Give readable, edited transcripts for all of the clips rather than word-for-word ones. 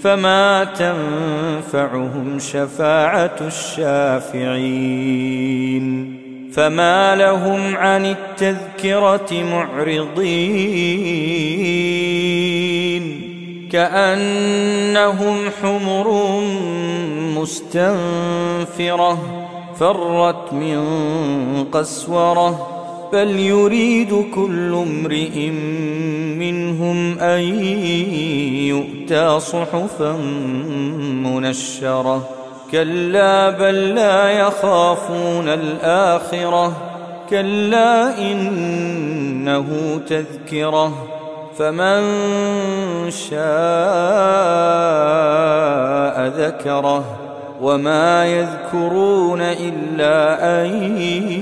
فما تنفعهم شفاعة الشافعين. فما لهم عن التذكرة معرضين كأنهم حمر مستنفرة فرت من قسورة بل يريد كل امرئ منهم أن يؤتى صحفا منشرة كلا بل لا يخافون الآخرة كلا إنه تذكرة فمن شاء ذكره وما يذكرون إلا أن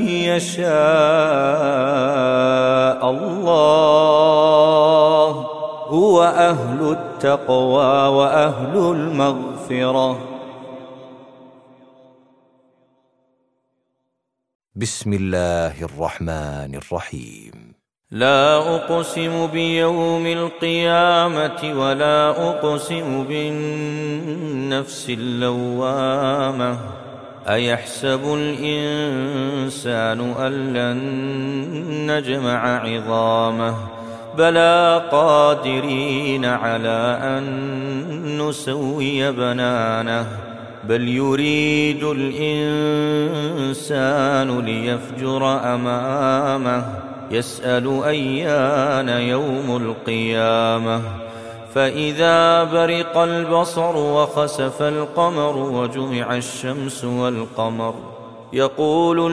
يشاء الله هو أهل التقوى وأهل المغفرة. بسم الله الرحمن الرحيم. لا أقسم بيوم القيامة ولا أقسم بالنفس اللوامة أيحسب الإنسان أن لن نجمع عظامه بلى قادرين على أن نسوي بنانه بل يريد الإنسان ليفجر أمامه يسأل أيان يوم القيامة فإذا برق البصر وخسف القمر وجمع الشمس والقمر يقول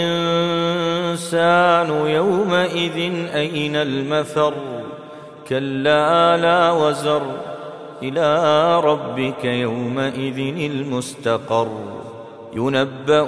الإنسان يومئذ أين المفر كلا لا وزر إلى ربك يومئذ المستقر ينبأ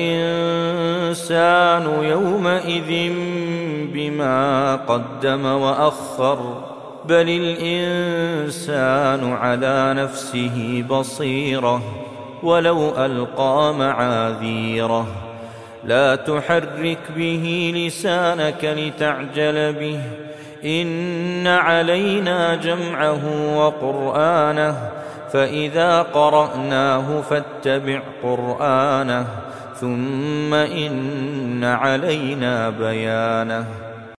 الإنسان يومئذ بما قدم وأخر بل الإنسان على نفسه بصيرة ولو ألقى معاذيره لا تحرك به لسانك لتعجل به إن علينا جمعه وقرآنه فإذا قرأناه فاتبع قرآنه ثم إن علينا بيانه